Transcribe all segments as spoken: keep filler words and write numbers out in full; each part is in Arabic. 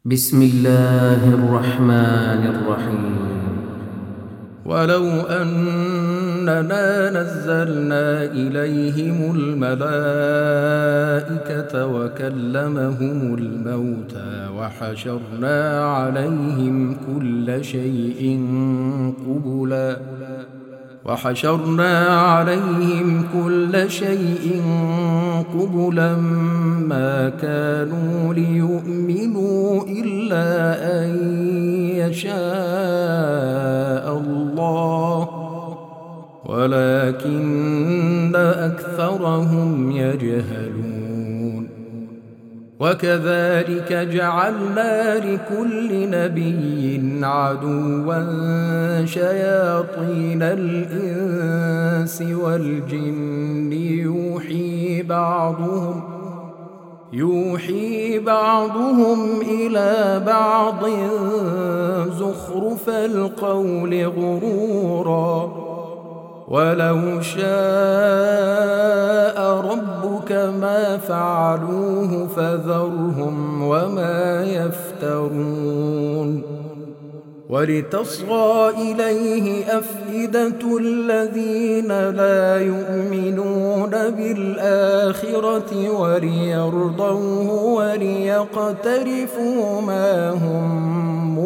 بسم الله الرحمن الرحيم. ولو أننا نزلنا إليهم الملائكة وكلمهم الموتى وحشرنا عليهم كل شيء قبلا وحشرنا عليهم كل شيء قبلا ما كانوا ليؤمنوا إلا أن يشاء الله ولكن أكثرهم يجهلون. وكذلك جعلنا لكل نبي عدوا شياطين الإنس والجن يوحي بعضهم يوحي بعضهم إلى بعض زخرف القول غرورا ولو شاء ربك ما فعلوه فذرهم وما يفترون. ولتصغى إليه أفئدة الذين لا يؤمنون بالآخرة وليرضوه وليقترفوا ما هم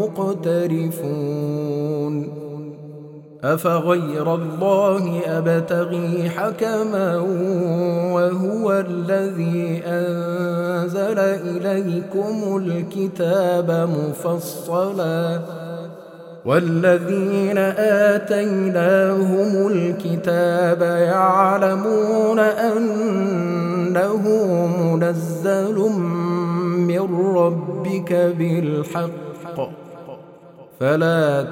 مقترفون. أفغير الله أبتغي حكما وهو الذي أنزل إليكم الكتاب مفصلا والذين آتيناهم الكتاب يعلمون أنه منزل من ربك بالحق فلا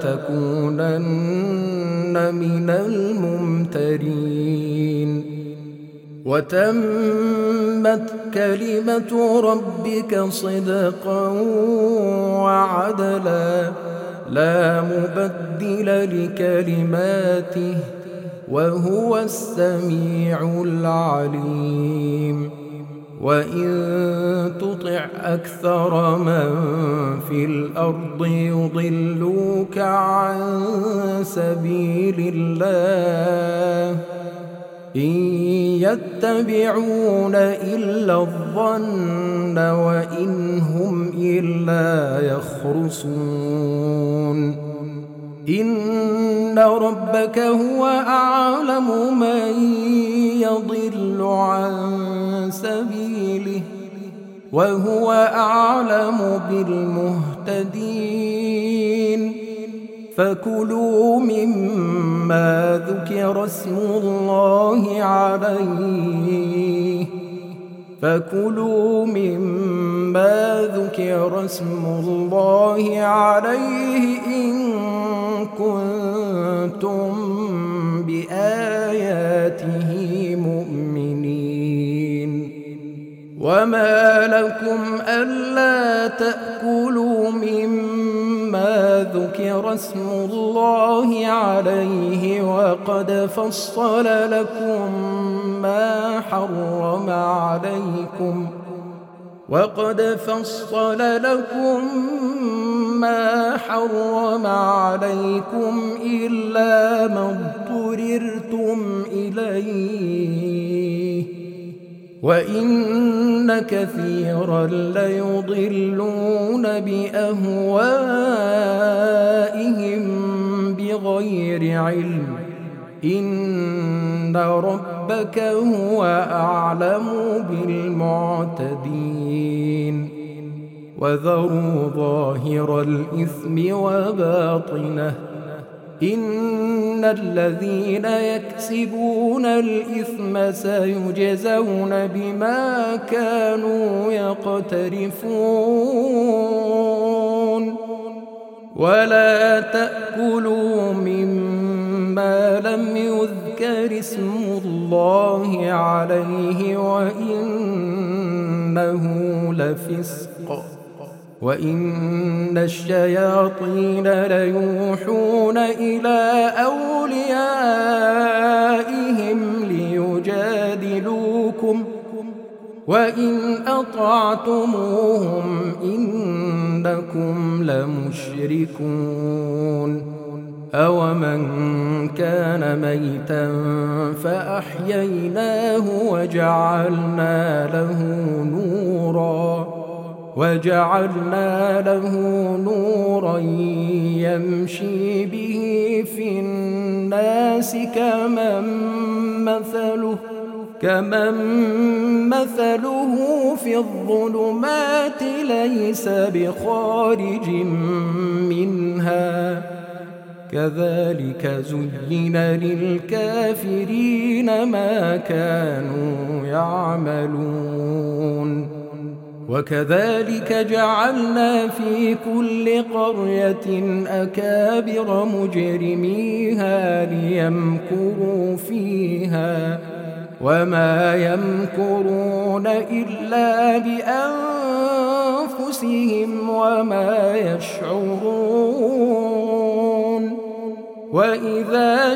تكونن من الممترين. وتمت كلمة ربك صدقا وعدلا لا مبدل لكلماته وهو السميع العليم. وإن تطع أكثر من في الأرض يضلوك عن سبيل الله إن يتبعون إلا الظن وإن هم إلا يخرصون. إن ربك هو أعلم من يضل عن سبيله وهو أعلم بالمهتدين. فكلوا مما ذكر اسم الله عليه فكلوا مما ذكر اسم الله عليه إن كنتم بآياته مؤمنين. وما لكم ألا تأكلوا مما ذكر اسم الله عليه وقد فصل لكم ما حرم عليكم وقد فصل لكم ما حرم عليكم إلا ما اضطررتم إليه وإن كثيرا ليضلون بأهوائهم بغير علم إن ربك هو أعلم بالمعتدين. وذروا ظاهر الإثم وباطنه إن الذين يكسبون الإثم سيجزون بما كانوا يقترفون. ولا تأكلوا مما لم يذكر اسم الله عليه وإنه لفسق وإن الشياطين ليوحون إلى أوليائهم ليجادلوكم وإن أطعتموهم إن إنكم لمشركون أومن كان ميتا فأحييناه وجعلنا له نورا وجعلنا له نورا يمشي به في الناس كمن مثله كمن مثله في الظلمات ليس بخارج منها كذلك زين للكافرين ما كانوا يعملون وكذلك جعلنا في كل قرية أكابر مجرميها ليمكروا فيها وما يمكرون إلا بأنفسهم وما يشعرون وإذا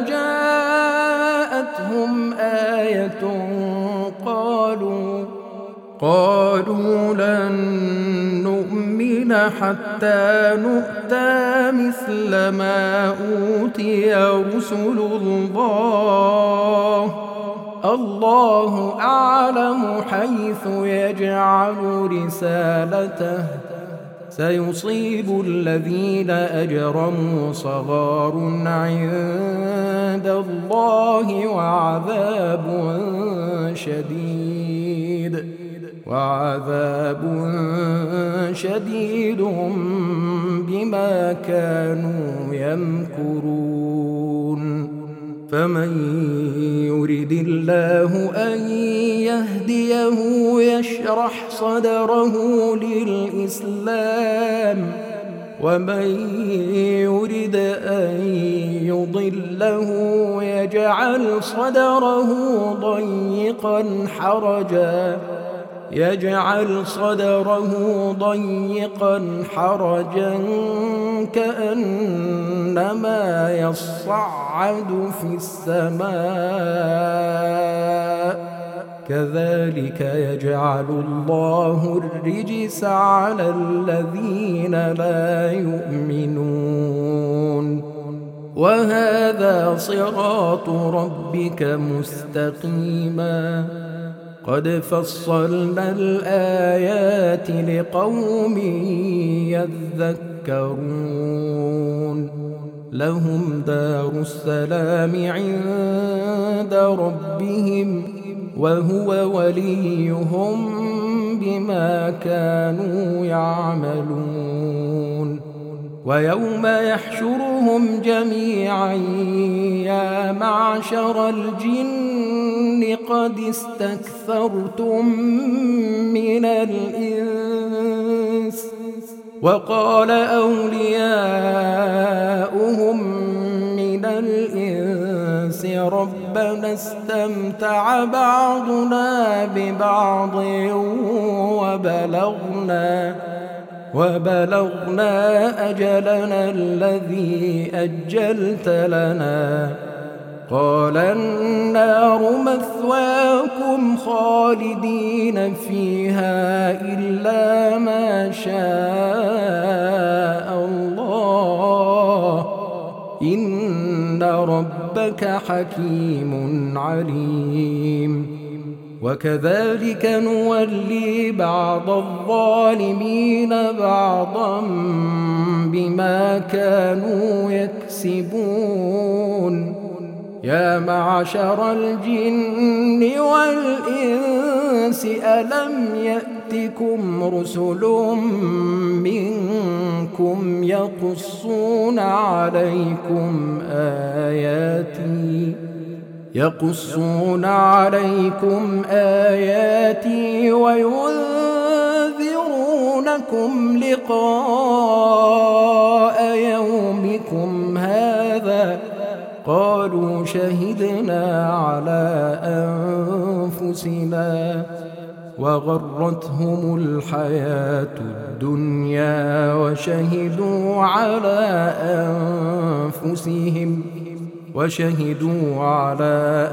جاءتهم آية قالوا قالوا لن نؤمن حتى نؤتى مثل ما أوتي رسل الله الله أعلم حيث يجعل رسالته سيصيب الذين أجرموا صغار عند الله وعذاب شديد وعذاب شديد بما كانوا يمكرون فمن يرد الله أن يهديه يشرح صدره للإسلام ومن يرد أن يضله يجعل صدره ضيقا حرجا يجعل صدره ضيقا حرجا كأنما يصعد في السماء كذلك يجعل الله الرجس على الذين لا يؤمنون وهذا صراط ربك مستقيما قد فصلنا الآيات لقوم يذكرون لهم دار السلام عند ربهم وهو وليهم بما كانوا يعملون ويوم يحشرهم جميعا يا معشر الجن قد استكثرتم من الإنس وقال أولياؤهم من الإنس ربنا استمتع بعضنا ببعض وبلغنا وبلغنا أجلنا الذي أجلت لنا قال النار مثواكم خالدين فيها إلا ما شاء الله إن ربك حكيم عليم وكذلك نولي بعض الظالمين بعضا بما كانوا يكسبون يا معشر الجن والإنس ألم يأتكم رسل منكم يقصون عليكم آياتي يقصون عليكم آياتي وينذرونكم لقاء يومكم هذا قالوا شهدنا على أنفسنا وغرتهم الحياة الدنيا وشهدوا على أنفسهم وشهدوا على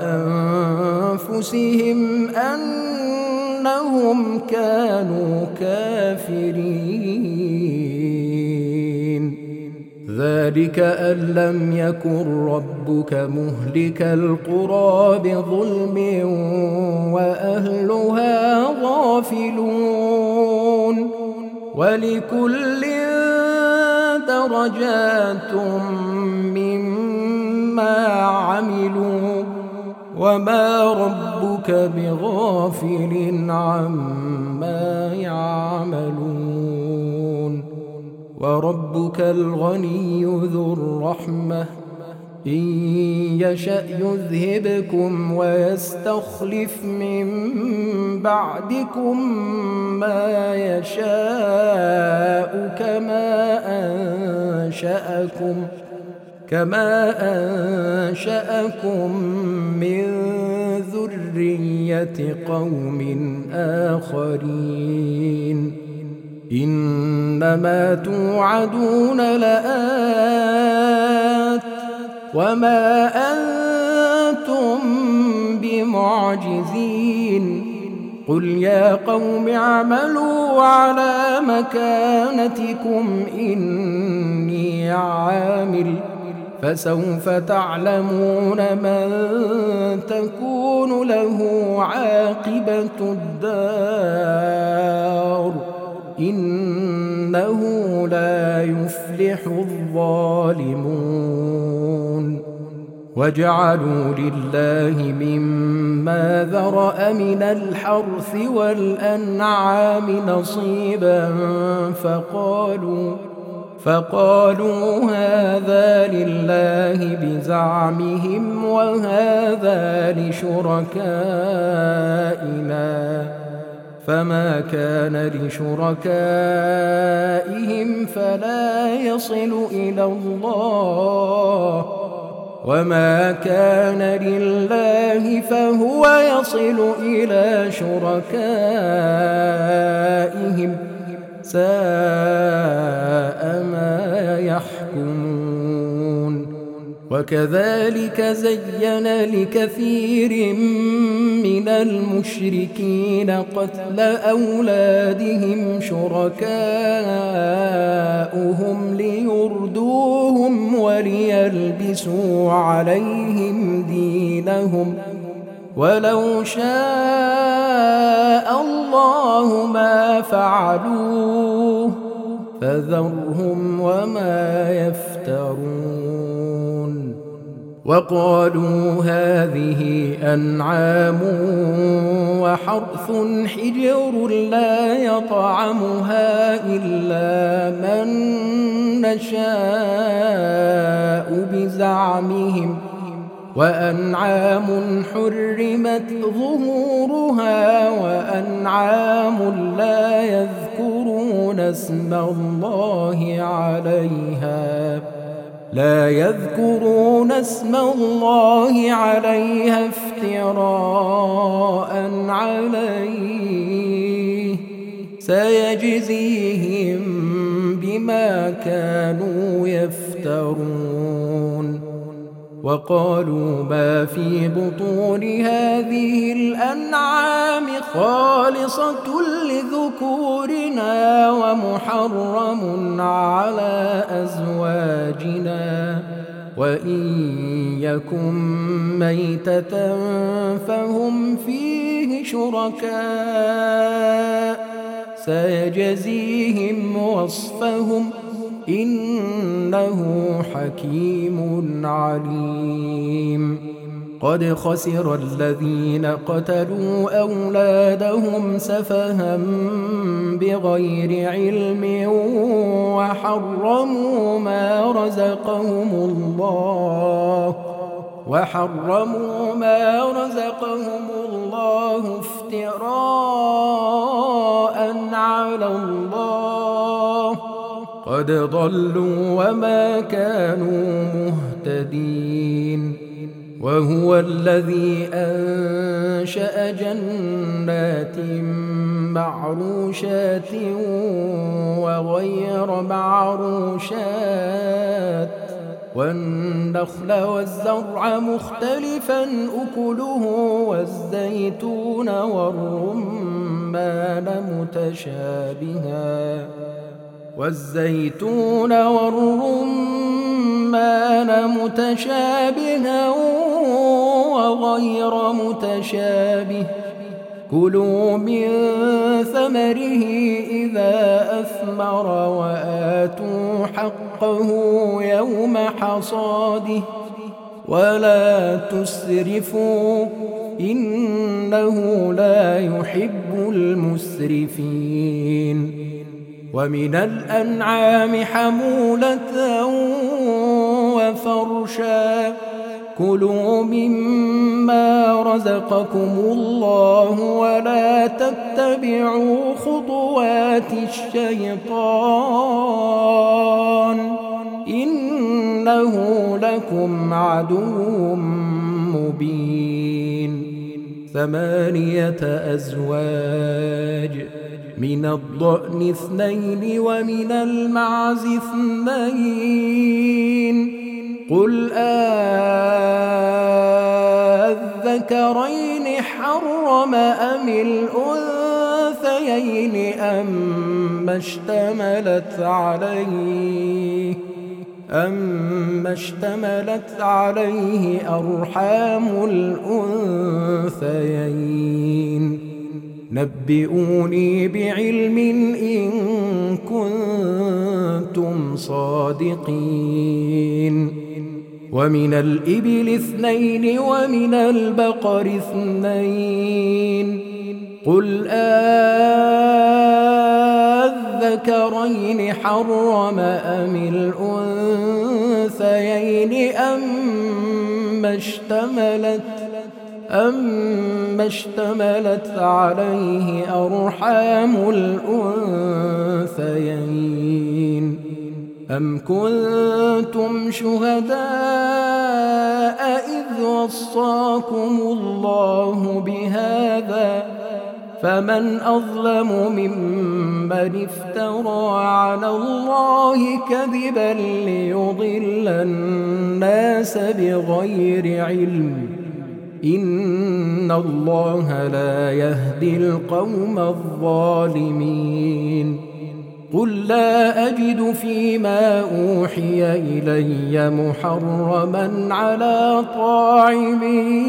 أنفسهم أنهم كانوا كافرين ذلك أن لم يكن ربك مهلك القرى بظلم وأهلها غافلون ولكل درجات مما عملوا وما ربك بغافل عما يعملون وربك الغني ذو الرحمة إن يشأ يذهبكم ويستخلف من بعدكم ما يشاء كما أنشأكم كما أنشأكم من ذرية قوم آخرين إنما توعدون لآت وما أنتم بمعجزين قل يا قوم اعملوا على مكانتكم إني عامل فسوف تعلمون من تكون له عاقبة الدار إنه لا يفلح الظالمون وجعلوا لله مما ذرأ من الحرث والأنعام نصيبا فقالوا فقالوا هذا لله بزعمهم وهذا لشركائنا فما كان لشركائهم فلا يصل إلى الله وما كان لله فهو يصل إلى شركائهم ساء ما يحكمون وكذلك زين لكثير من المشركين قتل أولادهم شركاؤهم ليردوهم وليلبسوا عليهم دينهم ولو شاء الله ما فعلوه فذرهم وما يفترون وقالوا هذه أنعام وحرث حجر لا يطعمها إلا من نشاء بزعمهم وأنعام حرمت ظهورها وأنعام لا يذكرون اسم الله عليها لا يذكرون اسم الله عليها افتراء عليه سيجزيهم بما كانوا يفترون وقالوا ما في بطون هذه الأنعام خالصة لذكورنا ومحرم على أزواجنا وإن يكن ميتة فهم فيه شركاء سيجزيهم وصفهم إنه حكيم عليم قد خسر الذين قتلوا أولادهم سفها بغير علم وحرموا ما رزقهم الله وحرموا ما رزقهم الله افتراء على الله قد ضلوا وما كانوا مهتدين وهو الذي أنشأ جنات معروشات وغير معروشات والنخل والزرع مختلفا أكله والزيتون والرمان متشابها والزيتون والرمان كان متشابها وغير متشابه كلوا من ثمره إذا أثمر وآتوا حقه يوم حصاده ولا تسرفوا إنه لا يحب المسرفين ومن الأنعام حمولة وفرشا كلوا مما رزقكم الله ولا تتبعوا خطوات الشيطان إنه لكم عدو مبين ثمانية أزواج من الضأن اثنين ومن المعز اثنين قل أذكرين حرم أم الأنثيين أما اشتملت عليه أما اشتملت عليه أرحام الأنثيين نبئوني بعلم إن كنتم صادقين ومن الإبل اثنين ومن البقر اثنين قل أذكرين حرم أم الأنثيين أما اشتملت أما اشتملت عليه أرحام الأنثيين أم كنتم شهداء إذ وصاكم الله بهذا فمن أظلم ممن افترى على الله كذبا ليضل الناس بغير علم إن الله لا يهدي القوم الظالمين قل لا أجد فيما أوحي إلي محرما على طاعم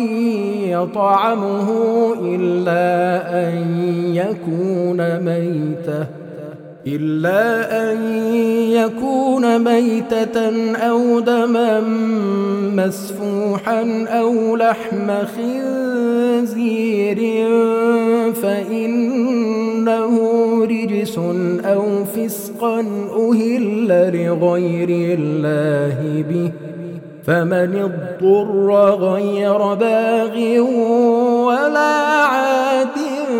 يطعمه إلا أن يكون ميتة إلا أن يكون ميتة أو دما مسفوحا أو لحم خنزير فإنه رجس أو فسقا أهل لغير الله به فمن اضطر غير باغ ولا عاد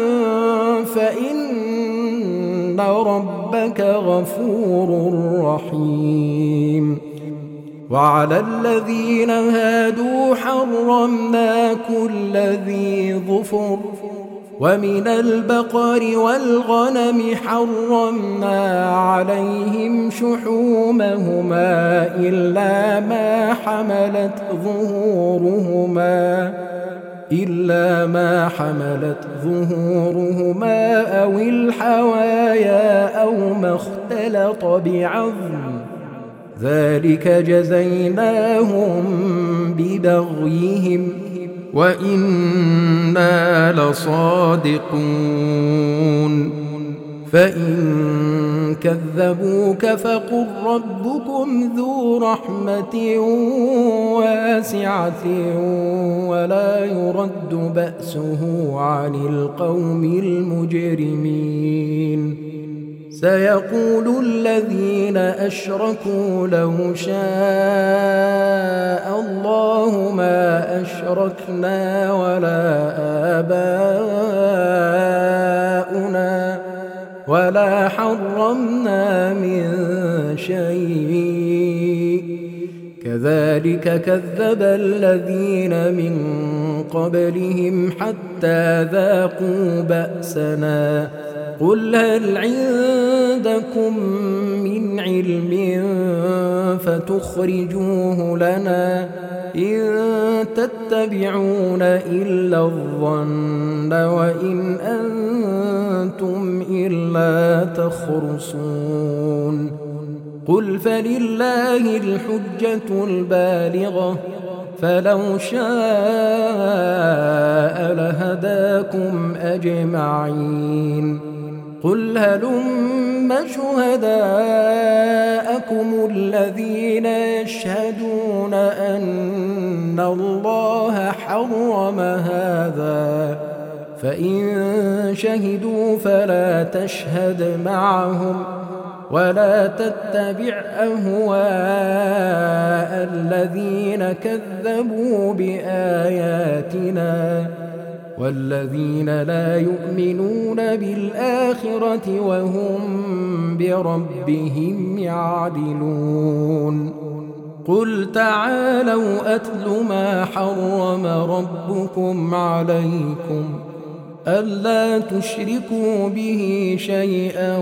فإن ربك غفور رحيم وعلى الذين هادوا حرمنا كل ذي ظفر ومن البقر والغنم حرمنا عليهم شحومهما إلا ما حملت ظهورهما إلا ما حملت ظهورهما أو الحوايا أو ما اختلط بعظم ذلك جزيناهم ببغيهم وإنا لصادقون فإن كذبوك فقل ربكم ذو رحمة واسعة ولا يرد بأسه عن القوم المجرمين سيقول الذين أشركوا لو شاء الله ما أشركنا ولا آباؤنا ولا حرمنا من شيء كذلك كذب الذين من قبلهم حتى ذاقوا بأسنا قل هل عندكم من علم فتخرجوه لنا إن تتبعون إلا الظن وإن أنتم إلا تخرصون قل فلله الحجة البالغة فلو شاء لهداكم أجمعين قل هلم شهداءكم الذين يشهدون أن الله حرم هذا فإن شهدوا فلا تشهد معهم ولا تتبع أهواء الذين كذبوا بآياتنا والذين لا يؤمنون بالآخرة وهم بربهم يعدلون قل تعالوا أتل ما حرم ربكم عليكم ألا تشركوا به شيئا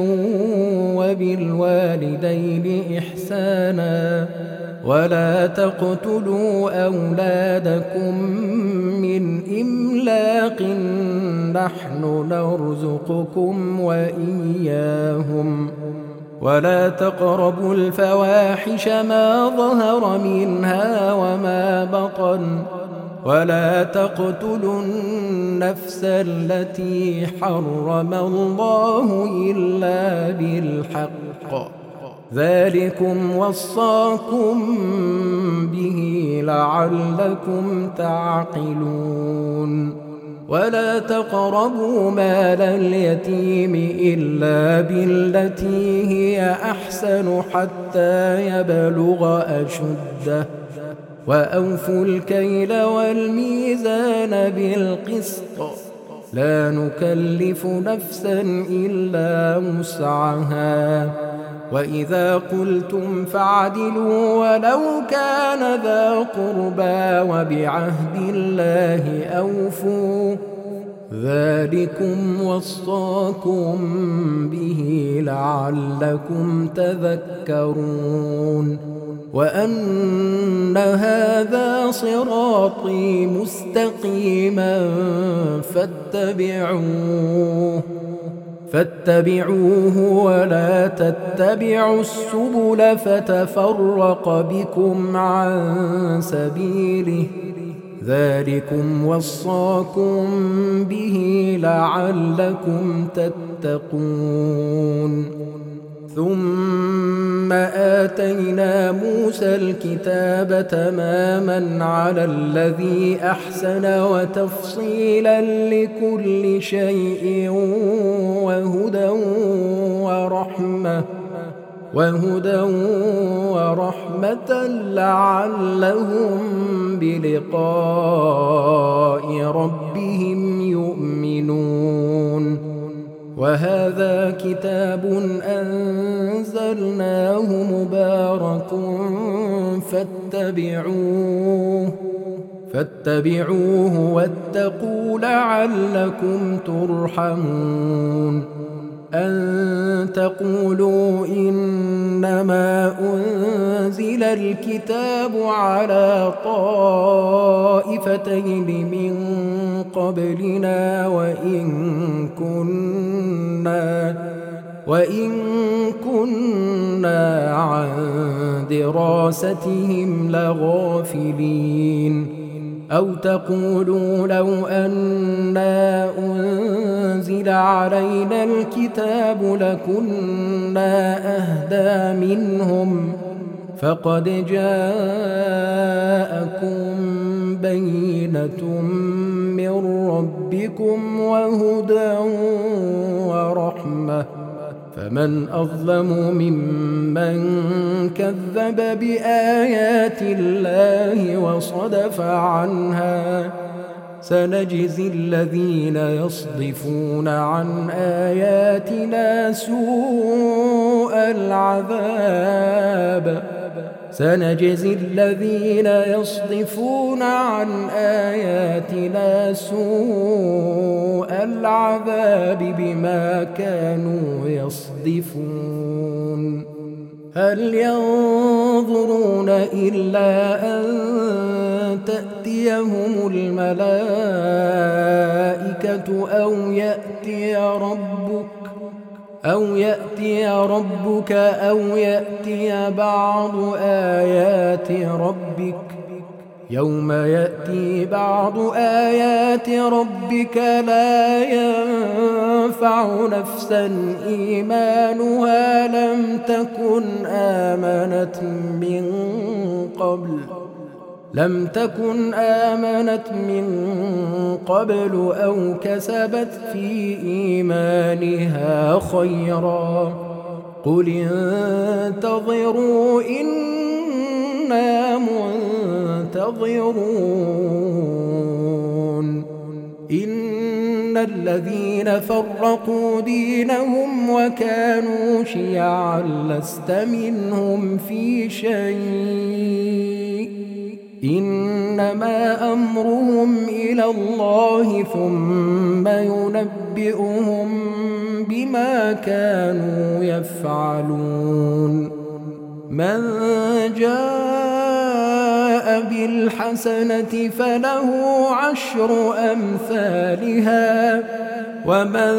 وبالوالدين إحسانا ولا تقتلوا أولادكم من إملاق نحن نرزقكم وإياهم ولا تقربوا الفواحش ما ظهر منها وما بطن ولا تقتلوا النفس التي حرم الله إلا بالحق ذلكم وصاكم به لعلكم تعقلون ولا تقربوا مال اليتيم إلا بالتي هي أحسن حتى يبلغ أشده وأوفوا الكيل والميزان بالقسط لا نكلف نفسا إلا وسعها وإذا قلتم فاعدلوا ولو كان ذا قربى وبعهد الله أوفوا ذلكم وصاكم به لعلكم تذكرون وأن هذا صراطي مستقيما فاتبعوه فاتبعوه ولا تتبعوا السبل فتفرق بكم عن سبيله ذلكم وصاكم به لعلكم تتقون ثم آتينا موسى الكتاب تماما على الذي أحسن وتفصيلا لكل شيء وهدى ورحمة وهدى ورحمة لعلهم بلقاء ربهم يؤمنون وهذا كتاب أنزلناه مبارك فاتبعوه فاتبعوه واتقوا لعلكم ترحمون أن تقولوا إنما أنزل الكتاب على طائفتين من قبلنا وإن كنا وإن كنا عن دراستهم لغافلين أو تقولوا لو أنا أنزل علينا الكتاب لكنا أهدى منهم فقد جاءكم بينة من ربكم وهدى ورحمة فمن أظلم ممن كذب بآيات الله وصدف عنها سنجزي الذين يصدفون عن آياتنا سوء العذاب سنجزي الذين يصدفون عن آياتنا سوء العذاب بما كانوا يصدفون هل ينظرون إلا أن تأتيهم الملائكة أو يأتي ربك أو يأتي ربك أو يأتي بعض آيات ربك يوم يأتي بعض آيات ربك لا ينفع نفسا إيمانها لم تكن آمنت من قبل لم تكن آمنت من قبل أو كسبت في إيمانها خيرا قل انتظروا إنا منتظرون إن الذين فرقوا دينهم وكانوا شيعا لست منهم في شيء إنما أمرهم إلى الله ثم ينبئهم بما كانوا يفعلون من جاء بالحسنة فله عشر أمثالها ومن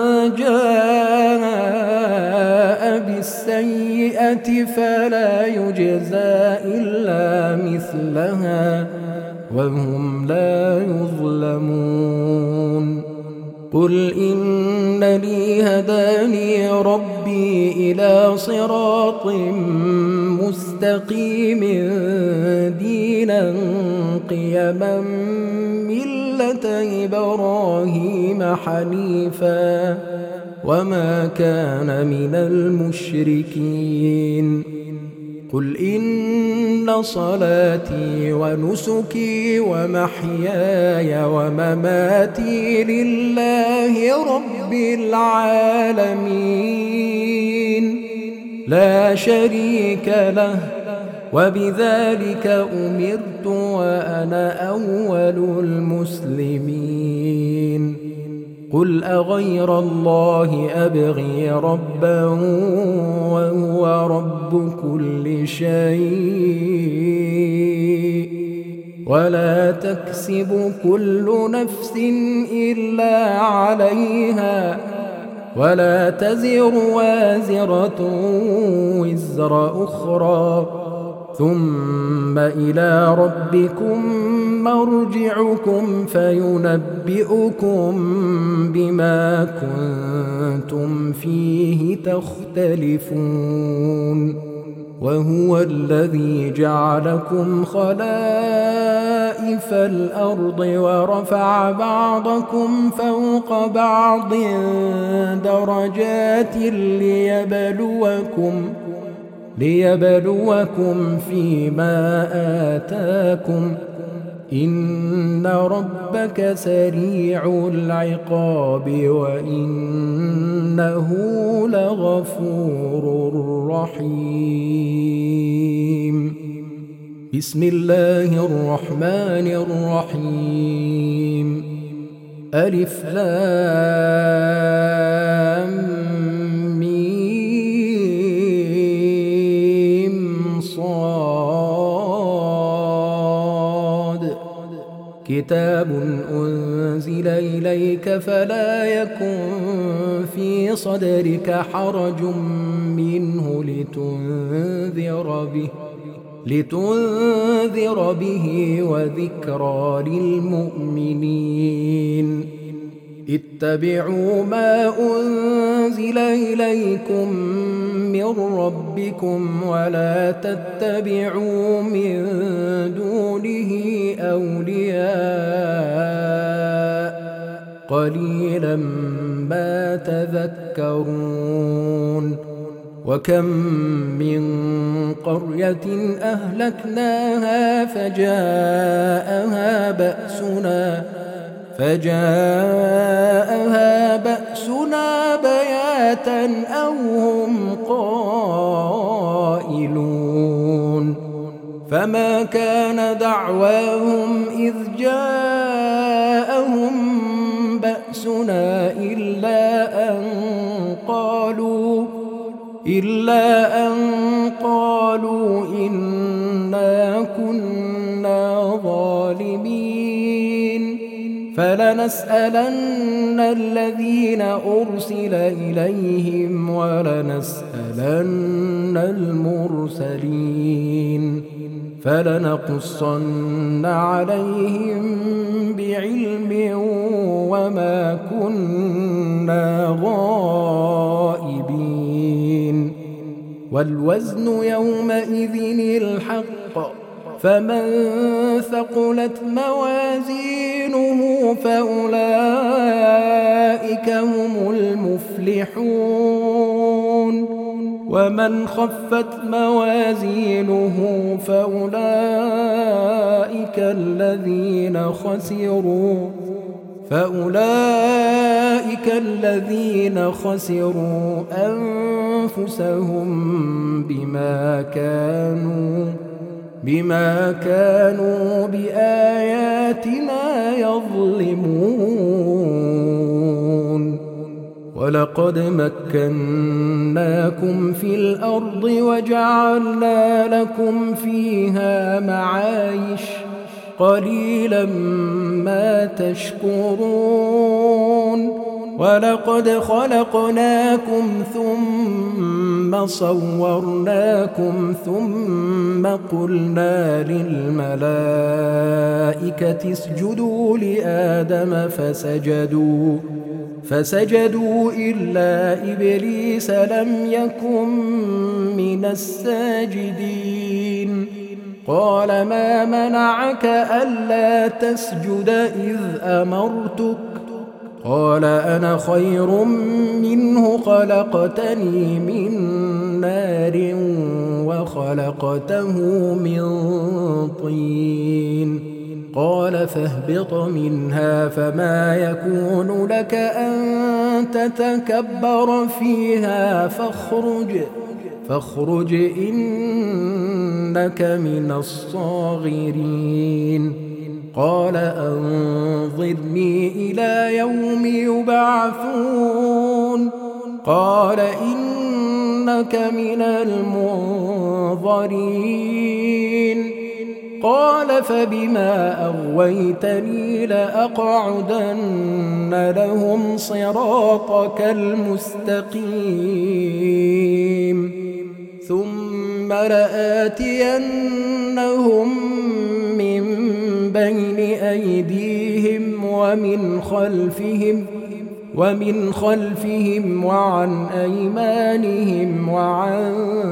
جاء بالسيئة فلا يجزى إلا مثلها وهم لا يظلمون قل إنني هداني ربي إلى صراط مستقيم دينا قيما ملة إبراهيم حنيفا وما كان من المشركين قل إن صلاتي ونسكي ومحياي ومماتي لله رب العالمين لا شريك له وبذلك أمرت وأنا أول المسلمين قل أغير الله أبغي ربا وهو رب كل شيء ولا تكسب كل نفس إلا عليها ولا تزر وازرة وزر أخرى ثم إلى ربكم مرجعكم فينبئكم بما كنتم فيه تختلفون وهو الذي جعلكم خلائف الأرض ورفع بعضكم فوق بعض درجات ليبلوكم ليبلوكم فيما آتاكم إن ربك سريع العقاب وإنه لغفور رحيم بسم الله الرحمن الرحيم ألف لام كتاب أنزل إليك فلا يكن في صدرك حرج منه لتنذر به لتنذر به وذكرى للمؤمنين اتبعوا ما أنزل إليكم من ربكم ولا تتبعوا من دونه أولياء قليلا ما تذكرون وكم من قرية أهلكناها فجاءها بأسنا فجاءها بأسنا بياتا أو هم قائلون فما كان دعواهم إذ جاءهم بأسنا إلا أن قالوا إلا أن قالوا إنا كنا ظالمين فلنسألن الذين أرسل إليهم ولنسألن المرسلين فلنقصن عليهم بعلم وما كنا غائبين والوزن يومئذ الحق فمن ثقلت موازينه فأولئك هم المفلحون ومن خفت موازينه فأولئك الذين خسروا فأولئك الذين خسروا أنفسهم بما كانوا بما كانوا بآياتنا يظلمون ولقد مكناكم في الأرض وجعلنا لكم فيها معايش قليلا ما تشكرون ولقد خلقناكم ثم صورناكم ثم قلنا للملائكة اسجدوا لآدم فسجدوا فسجدوا إلا إبليس لم يكن من الساجدين قال ما منعك ألا تسجد إذ أمرتك قال أنا خير منه خلقتني من نار وخلقته من طين قال فاهبط منها فما يكون لك أن تتكبر فيها فاخرج فاخرج إنك من الصاغرين قال أنظرني إلى يوم يبعثون قال إنك من المنظرين قال فبما أغويتني لأقعدن لهم صراطك المستقيم ثم لآتينهم من بين أيديهم ومن خلفهم ومن خلفهم وعن أيمانهم وعن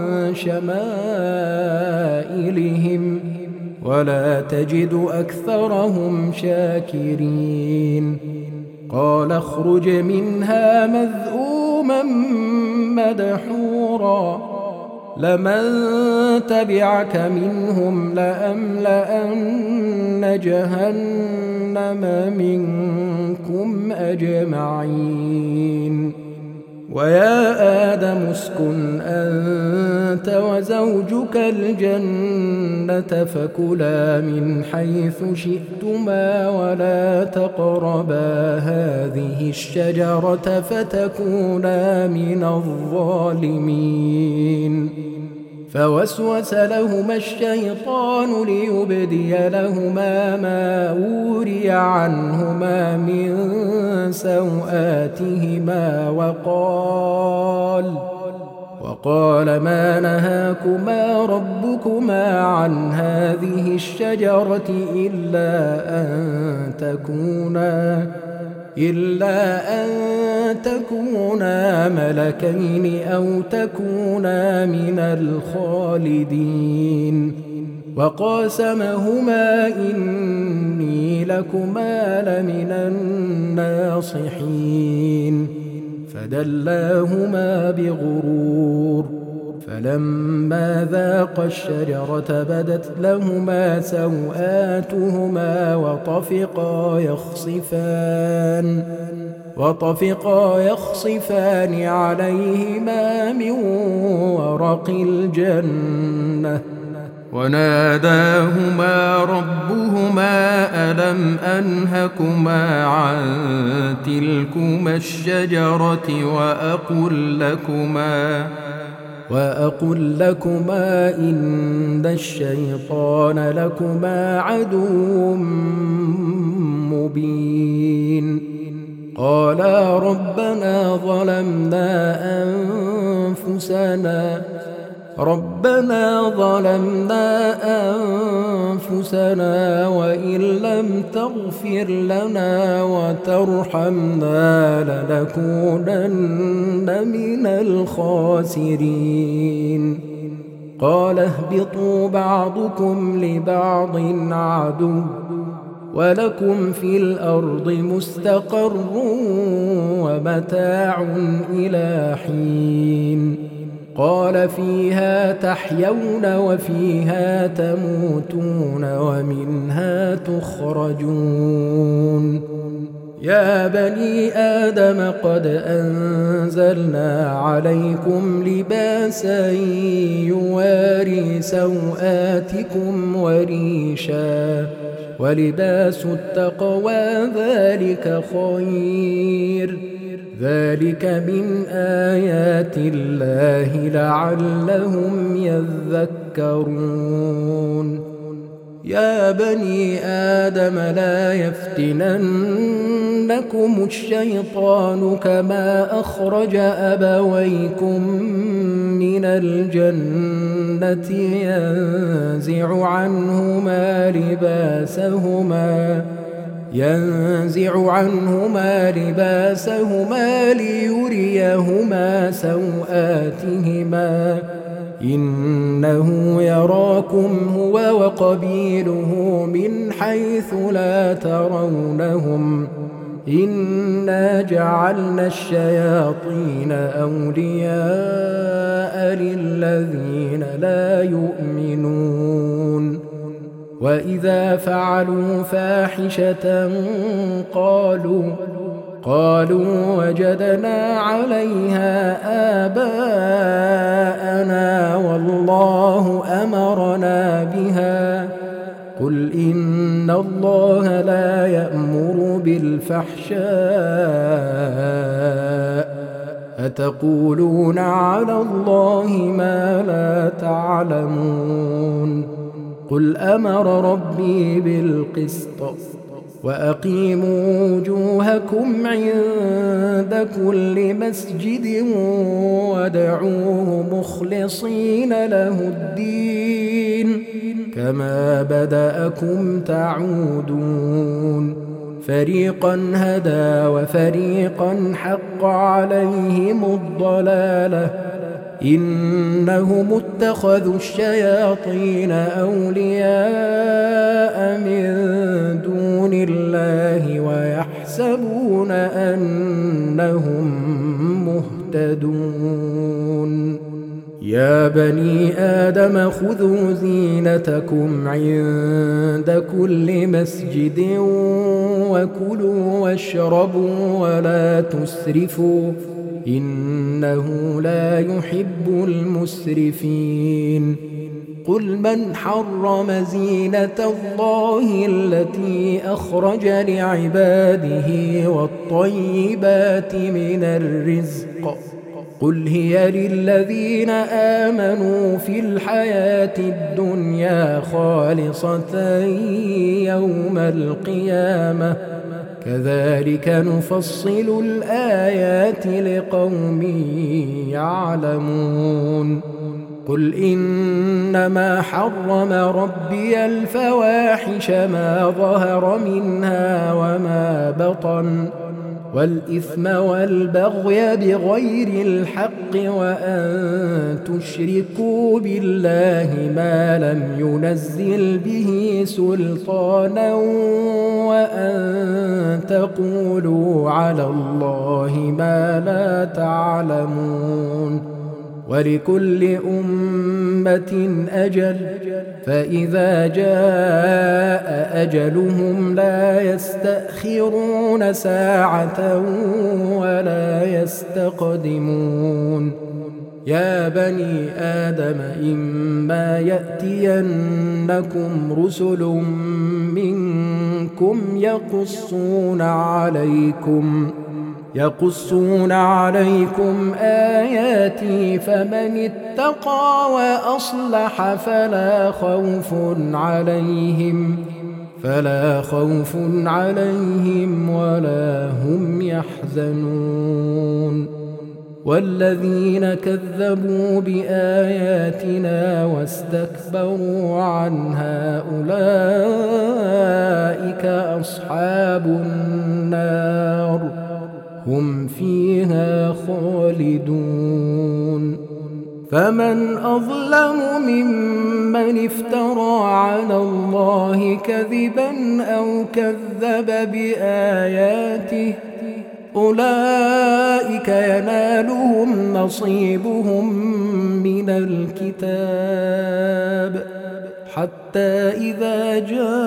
شمائلهم ولا تجد أكثرهم شاكرين قال اخرج منها مذءوما مدحورا لمن تبعك منهم لأملأن جهنم منكم أجمعين ويا آدم اسكن أنت وزوجك الجنة فكلا من حيث شئتما ولا تقربا هذه الشجرة فتكونا من الظالمين فوسوس لهما الشيطان ليبدي لهما ما أوري عنهما من سوآتهما وقال وقال ما نهاكما ربكما عن هذه الشجرة إلا أن تكونا إلا أن تكونا ملكين أو تكونا من الخالدين وقاسمهما إني لكما لمن الناصحين فدلاهما بغرور فلما ذاقا الشجرة بدت لهما سوآتهما وطفقا يخصفان وطفقا يخصفان عليهما من ورق الجنة وناداهما ربهما ألم أنهكما عن تلكما الشجرة وأقل لكما وأقل لكما إن الشيطان لكما عدو مبين. قالا ربنا ظلمنا أنفسنا ربنا ظلمنا أنفسنا وإن لم تغفر لنا وترحمنا لنكونن من الخاسرين. قال اهبطوا بعضكم لبعض عدو ولكم في الأرض مستقر ومتاع إلى حين. قال فيها تحيون وفيها تموتون ومنها تخرجون. يا بني آدم قد أنزلنا عليكم لباسا يواري سوآتكم وريشا ولباس التقوى ذلك خير ذلك من آيات الله لعلهم يذكرون. يا بني آدم لا يفتننكم الشيطان كما أخرج أبويكم من الجنة ينزع عنهما لباسهما ينزع عنهما لباسهما ليريهما سوآتهما إنه يراكم هو وقبيله من حيث لا ترونهم إنا جعلنا الشياطين أولياء للذين لا يؤمنون. وإذا فعلوا فاحشة قالوا قالوا وجدنا عليها آباءنا والله أمرنا بها قل إن الله لا يأمر بالفحشاء أتقولون على الله ما لا تعلمون. قل أمر ربي بالقسط وأقيموا وجوهكم عند كل مسجد وادعوه مخلصين له الدين كما بدأكم تعودون. فريقا هدى وفريقا حق عليهم الضلالة إنهم اتخذوا الشياطين أولياء من دون الله ويحسبون أنهم مهتدون. يا بني آدم خذوا زينتكم عند كل مسجد وكلوا واشربوا ولا تسرفوا إنه لا يحب المسرفين. قل من حرم زينة الله التي أخرج لعباده والطيبات من الرزق قل هي للذين آمنوا في الحياة الدنيا خالصة يوم القيامة كذلك نفصل الآيات لقوم يعلمون. قل إنما حرم ربي الفواحش ما ظهر منها وما بطن والإثم والبغي بغير الحق وأن تشركوا بالله ما لم ينزل به سلطانا وأن تقولوا على الله ما لا تعلمون. ولكل أمة أجل فإذا جاء أجلهم لا يستأخرون ساعة ولا يستقدمون. يا بني آدم إما يأتينكم رسل منكم يقصون عليكم يقصون عليكم آياتي فمن اتقى وأصلح فلا خوف عليهم فلا خوف عليهم ولا هم يحزنون والذين كذبوا بآياتنا واستكبروا عنها أولئك أصحاب النار هم فيها خالدون فمن أظلم ممن افترى على الله كذبا أو كذب بآياته أولئك ينالهم نصيبهم من الكتاب حتى إذا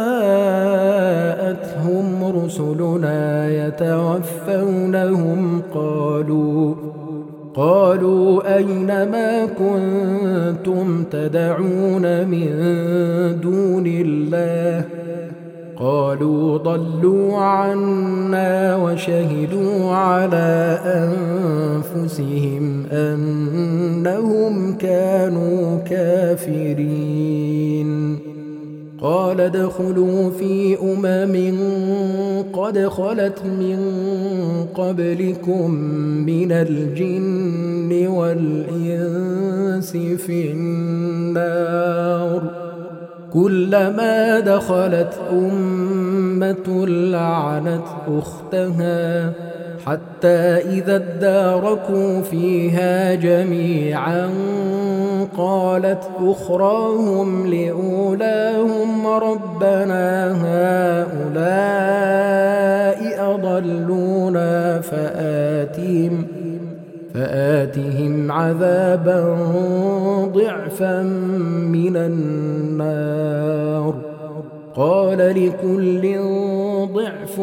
جاءتهم رسلنا يتوفونهم قالوا قالوا أين ما كنتم تدعون من دون الله قالوا ضلوا عنا وشهدوا على أنفسهم أنهم كانوا كافرين قال ادخلوا في أمم قد خلت من قبلكم من الجن والإنس في النار كلما دخلت أمة لعنت أختها حتى إذا اداركوا فيها جميعا قالت أخراهم لأولاهم ربنا هؤلاء أضلونا فآتهم فآتهم عذابا ضعفا من النار قال لكل ضعف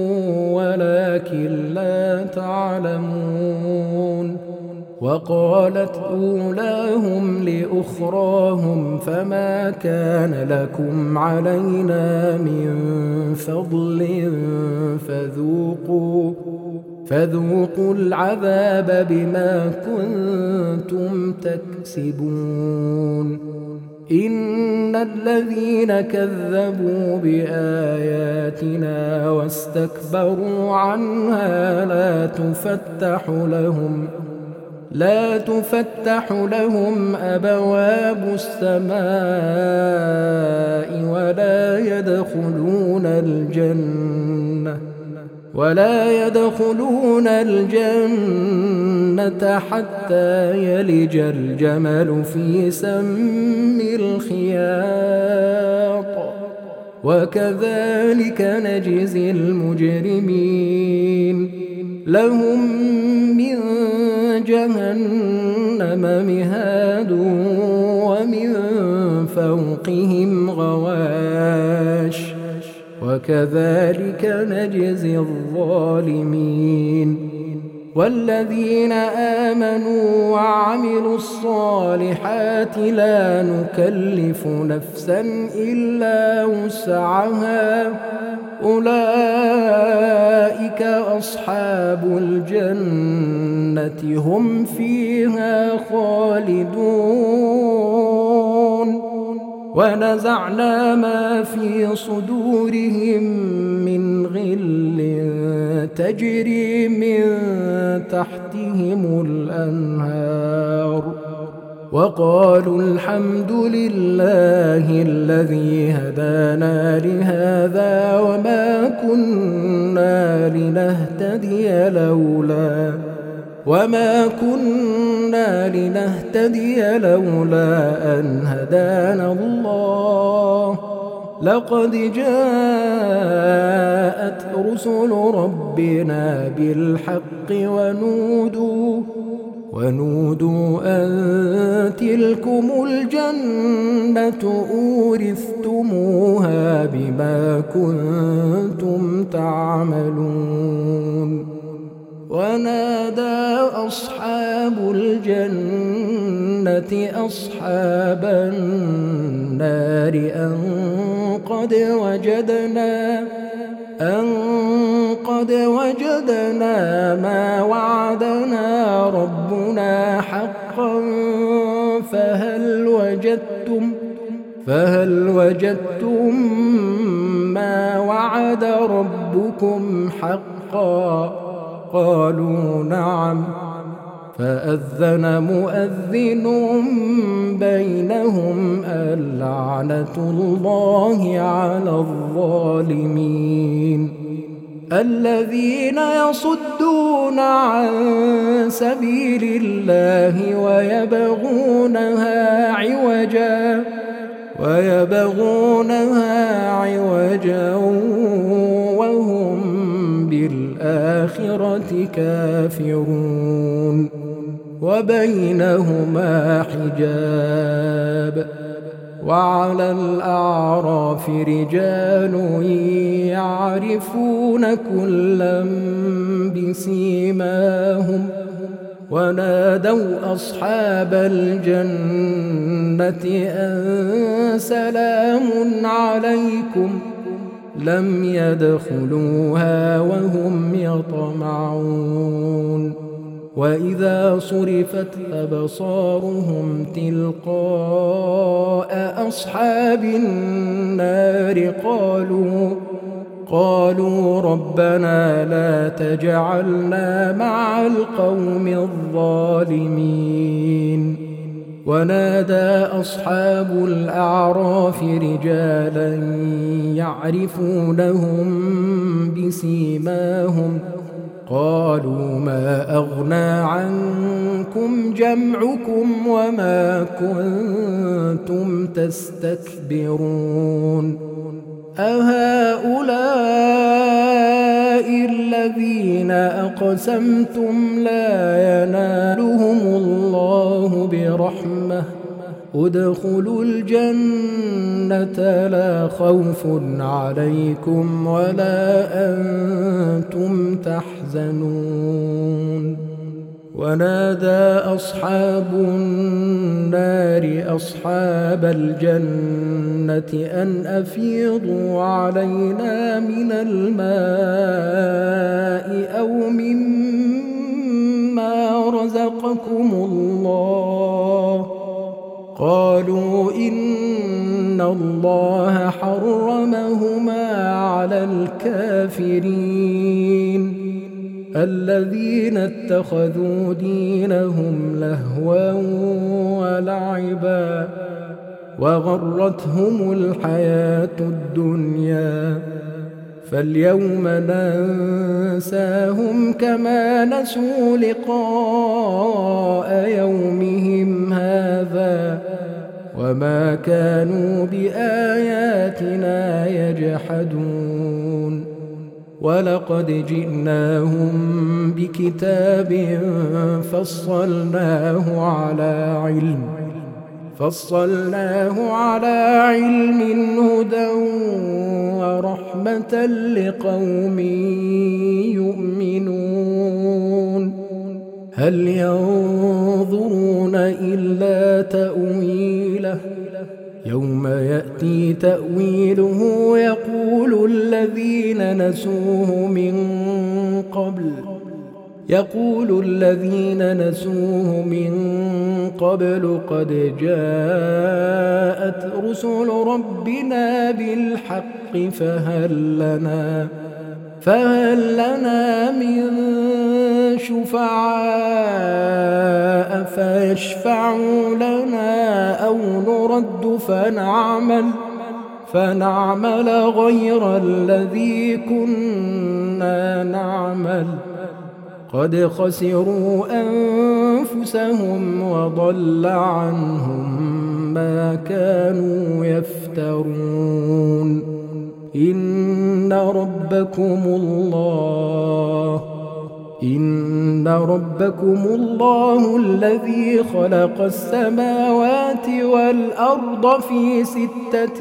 ولكن لا تعلمون وقالت أولاهم لأخراهم فما كان لكم علينا من فضل فذوقوا فذوقوا العذاب بما كنتم تكسبون إن الذين كذبوا بآياتنا واستكبروا عنها لا تفتح لهم لا تفتح لهم أبواب السماء ولا يدخلون الجنة ولا يدخلون الجنة حتى يلج الجمل في سم الخياط وكذلك نجزي المجرمين لهم من جهنم مهاد ومن فوقهم غواش وكذلك نجزي الظالمين والذين آمنوا وعملوا الصالحات لا نكلف نفسا إلا وسعها أولئك أصحاب الجنة هم فيها خالدون ونزعنا ما في صدورهم من غل تجري من تحتهم الأنهار وقالوا الحمد لله الذي هدانا لهذا وما كنا لنهتدي لولا وما كنا لنهتدي لولا أن هدانا الله لقد جاءت رسل ربنا بالحق ونودوا ونودوا أن تلكم الجنة أورثتموها بما كنتم تعملون ونادى أصحاب الجنة أصحاب النار أن قد وجدنا أن قد وجدنا ما وعدنا ربنا حقا فهل وجدتم فهل وجدتم ما وعد ربكم حقا قالوا نعم فأذن مؤذن بينهم اللعنة الله على الظالمين الذين يصدون عن سبيل الله ويبغونها عوجا ويبغونها عوجا وهم بالآخرة كافرون وبينهما حجاب وعلى الأعراف رجال يعرفون كلا بسيماهم ونادوا أصحاب الجنة أن سلام عليكم لم يدخلوها وهم يطمعون وإذا صرفت أبصارهم تلقاء أصحاب النار قالوا قالوا ربنا لا تجعلنا مع القوم الظالمين ونادى أصحاب الأعراف رجالا يعرفونهم بسيماهم قالوا ما أغنى عنكم جمعكم وما كنتم تستكبرون أهؤلاء الذين أقسمتم لا ينالهم الله برحمة ادخلوا الجنة لا خوف عليكم ولا أنتم تحزنون ونادى أصحاب النار أصحاب الجنة أن أفيضوا علينا من الماء أو مما رزقكم الله قالوا إن الله حرمهما على الكافرين الذين اتخذوا دينهم لهوا ولعبا وغرتهم الحياة الدنيا فاليوم ننساهم كما نسوا لقاء يومهم هذا وما كانوا بآياتنا يجحدون ولقد جئناهم بكتاب فصلناه على علم فصلناه على علم هدى ورحمة لقوم يؤمنون هل ينظرون إلا تأويله يوم يأتي تأويله يقول الذين نسوه من قبل يقول الذين نسوه من قبل قد جاءت رسل ربنا بالحق فهل لنا فهل لنا من شفعاء فيشفعوا لنا أو نرد فنعمل فنعمل غير الذي كنا نعمل قد خسروا أنفسهم وضل عنهم ما كانوا يفترون إن ربكم الله إن ربكم الله الذي خلق السماوات والأرض في ستة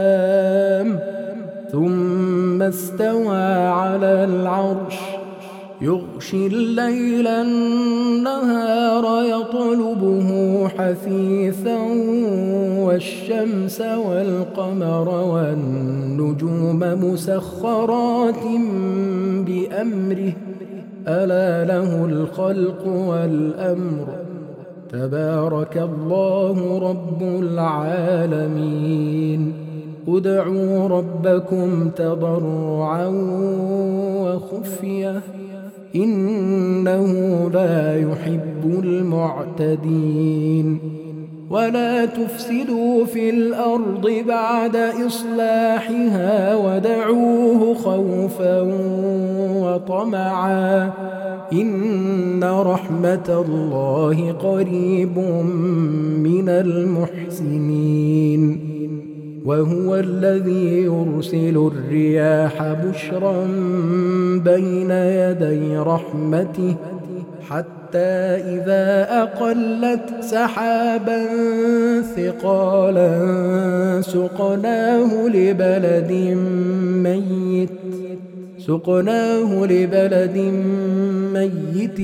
أيام ثم استوى على العرش يغشي الليل النهار يطلبه حثيثا والشمس والقمر والنجوم مسخرات بأمره ألا له الخلق والأمر تبارك الله رب العالمين ادعوا ربكم تضرعا وخفية إنه لا يحب المعتدين ولا تفسدوا في الأرض بعد إصلاحها ودعوه خوفا وطمعا إن رحمة الله قريب من المحسنين وهو الذي يرسل الرياح بشرا بين يدي رحمته حتى إذا أقلت سحابا ثقالا سقناه لبلد ميت سقناه لبلد ميت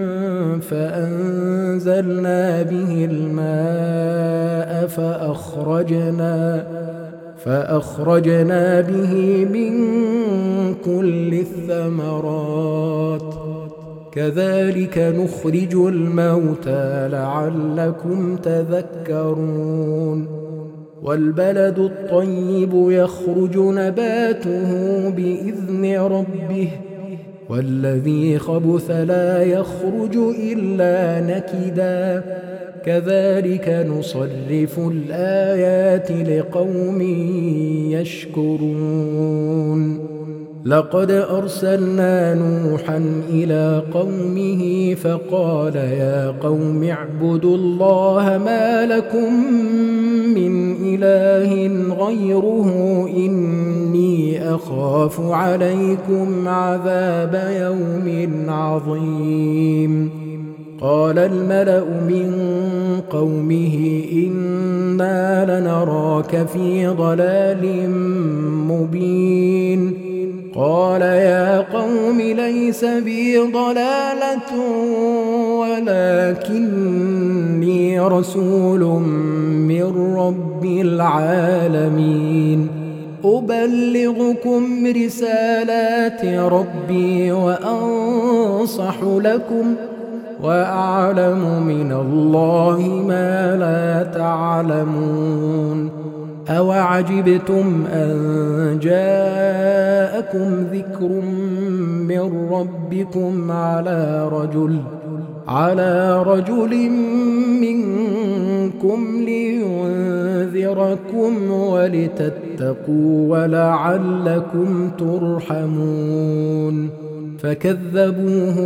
فأنزلنا به الماء فأخرجنا فأخرجنا به من كل الثمرات كذلك نخرج الموتى لعلكم تذكرون والبلد الطيب يخرج نباته بإذن ربه والذي خبث لا يخرج إلا نكدا كذلك نصرف الآيات لقوم يشكرون لقد أرسلنا نوحا إلى قومه فقال يا قوم اعبدوا الله ما لكم من إله غيره إني أخاف عليكم عذاب يوم عظيم قال الملأ من قومه إنا لنراك في ضلال مبين قال يا قوم ليس بي ضلالة ولكني رسول من رب العالمين أبلغكم رسالات ربي وأنصح لكم وأعلم من الله ما لا تعلمون أوعجبتم أن جاءكم ذكر من ربكم على رجل على رجل منكم لينذركم ولتتقوا ولعلكم ترحمون فكذبوه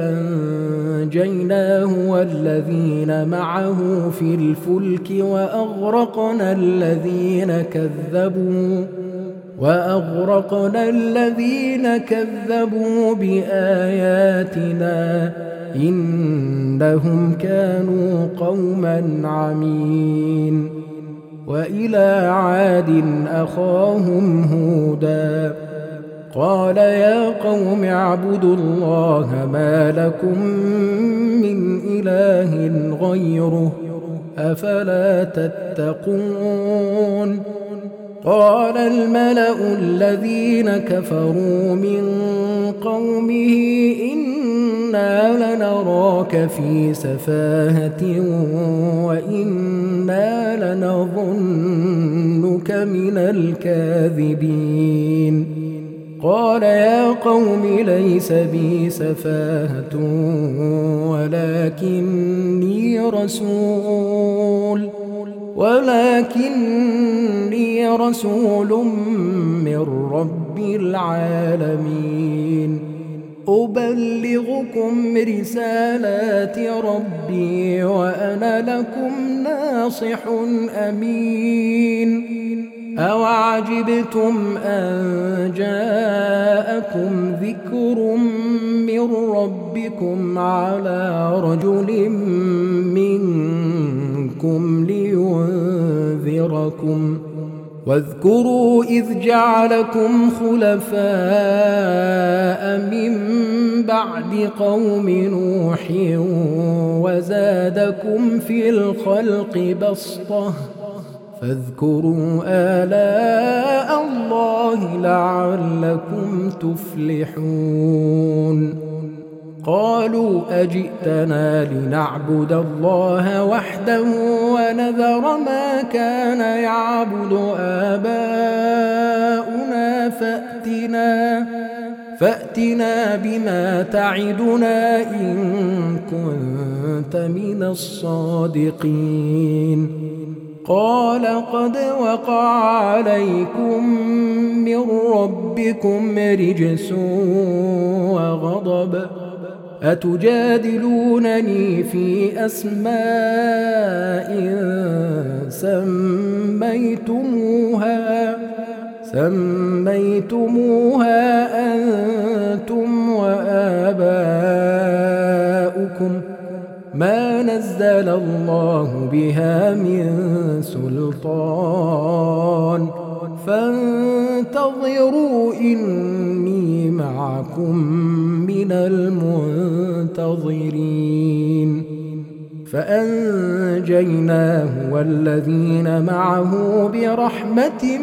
فأنجيناه والذين معه في الفلك وأغرقنا الذين كذبوا وأغرقنا الذين كذبوا بآياتنا إنهم كانوا قوما عمين وإلى عاد أخاهم هودا قال يا قوم اعبدوا الله ما لكم من إله غيره أفلا تتقون قال الملأ الذين كفروا من قومه إنا لنراك في سفاهة وإنا لنظنك من الكاذبين قال يا قوم ليس بي سفاهة ولكني رسول ولكني رسول من رب العالمين أبلغكم رسالات ربي وأنا لكم ناصح أمين أوعجبتم أن جاءكم ذكر من ربكم على رجل منكم لينذركم واذكروا إذ جعلكم خلفاء من بعد قوم نوح وزادكم في الخلق بسطة فاذكروا آلاء الله لعلكم تفلحون قالوا أجئتنا لنعبد الله وحده ونذر ما كان يعبد آباؤنا فأتنا فأتنا بما تعدنا إن كنت من الصادقين قال قد وقع عليكم من ربكم رجس وغضب أتجادلونني في أسماء سميتموها سميتموها أنتم وآباؤكم ما نزل الله بها من سلطان فانتظروا إني معكم من المنتظرين فأنجيناه والذين معه برحمة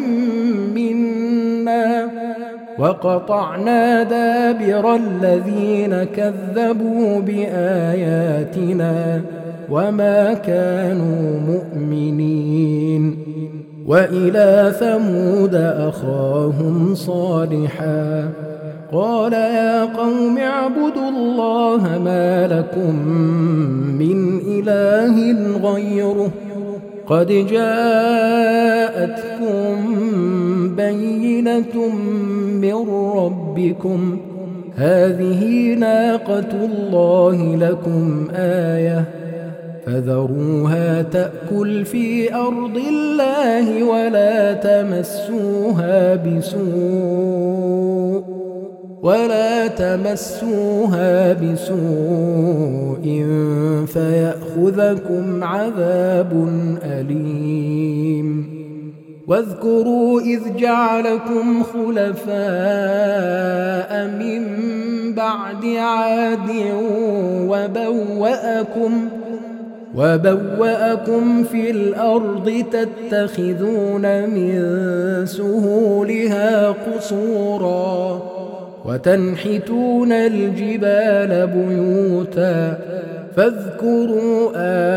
منا وقطعنا دابر الذين كذبوا بآياتنا وما كانوا مؤمنين وإلى ثمود أخاهم صالحا قال يا قوم اعبدوا الله ما لكم من إله غيره قد جاءتكم بينة من ربكم هذه ناقة الله لكم آية فذروها تأكل في أرض الله ولا تمسوها بسوء ولا تمسوها بسوء فيأخذكم عذاب أليم واذكروا إذ جعلكم خلفاء من بعد عاد وبوأكم وبوأكم في الأرض تتخذون من سهولها قصورا وتنحتون الجبال بيوتا فاذكروا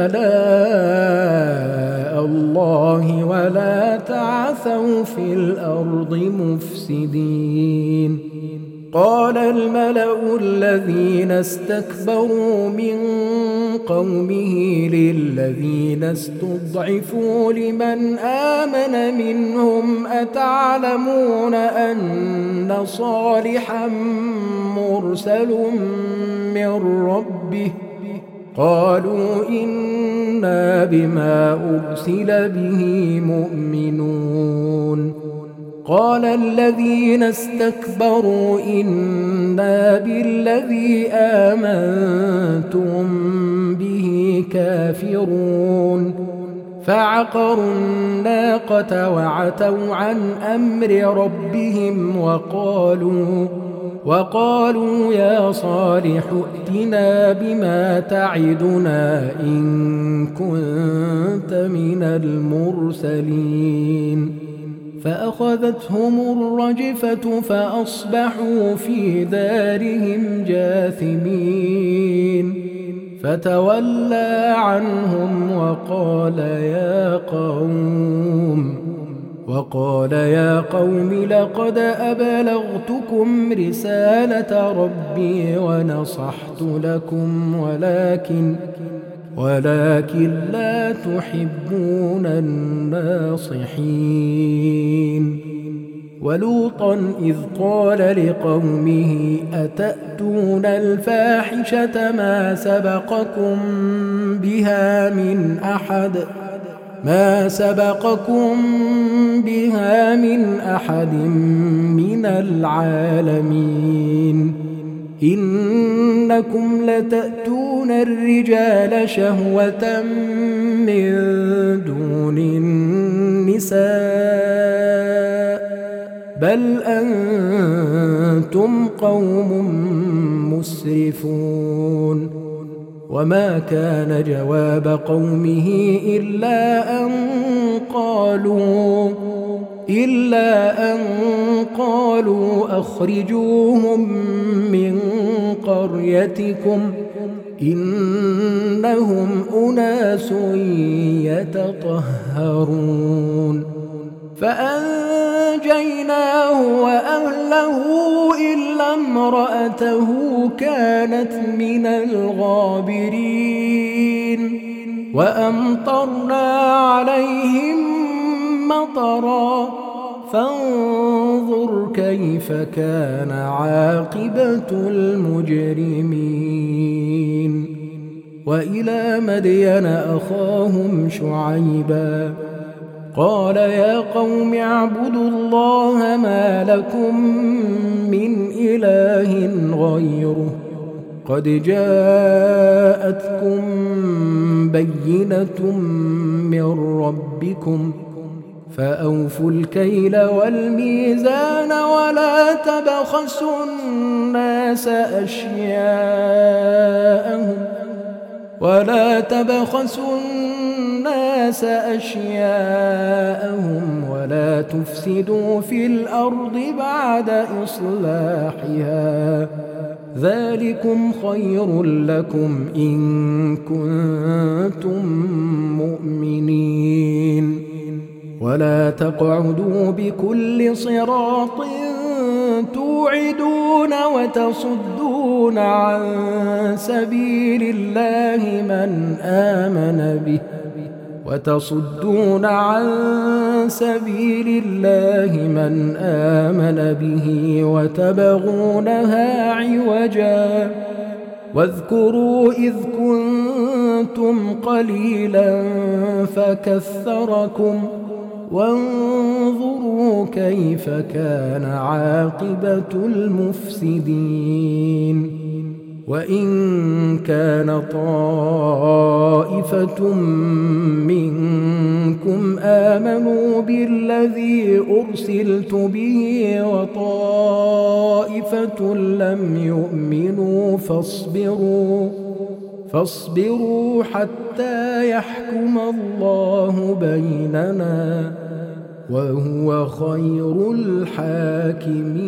آلاء الله ولا تعثوا في الأرض مفسدين قال الملأ الذين استكبروا من قومه للذين استضعفوا لمن آمن منهم أتعلمون أن صالحا مرسل من ربه قالوا إنا بما أرسل به مؤمنون قال الذين استكبروا إنا بالذي آمنتم به كافرون فعقروا الناقة وعتوا عن أمر ربهم وقالوا وقالوا يا صالح ائتنا بما تعدنا إن كنت من المرسلين فأخذتهم الرجفة فأصبحوا في دارهم جاثمين فتولى عنهم وقال يا قوم وقال يا قوم لقد أبلغتكم رسالة ربي ونصحت لكم ولكن ولكن لا تحبون الناصحين ولوطا إذ قال لقومه أتأتون الفاحشة ما سبقكم بها من أحد ما سبقكم بها من أحد من العالمين إنكم لتأتون الرجال شهوة من دون النساء بل أنتم قوم مسرفون وما كان جواب قومه إلا أن قالوا إلا أن قالوا أخرجوهم من قريتكم إنهم أناس يتطهرون فأنجيناه وأهله إلا امرأته كانت من الغابرين وأمطرنا عليهم مطرا فانظر كيف كان عاقبة المجرمين وإلى مدين أخاهم شعيبا قال يا قوم اعبدوا الله ما لكم من إله غيره قد جاءتكم بينة من ربكم فأوفوا الكيل والميزان ولا تبخسوا الناس أشياءهم ولا تبخسوا الناس أشياءهم ولا تفسدوا في الأرض بعد إصلاحها ذلكم خير لكم إن كنتم مؤمنين ولا تقعدوا بكل صراط توعدون وتصدون عن سبيل الله من آمن به وتصدون عن سبيل الله من آمن به وتبغونها عوجا واذكروا إذ كنتم قليلا فكثركم وانظروا كيف كان عاقبة المفسدين وإن كان طائفة منكم آمنوا بالذي أرسلت به وطائفة لم يؤمنوا فاصبروا فاصبروا حتى يحكم الله بيننا وهو خير الحاكمين.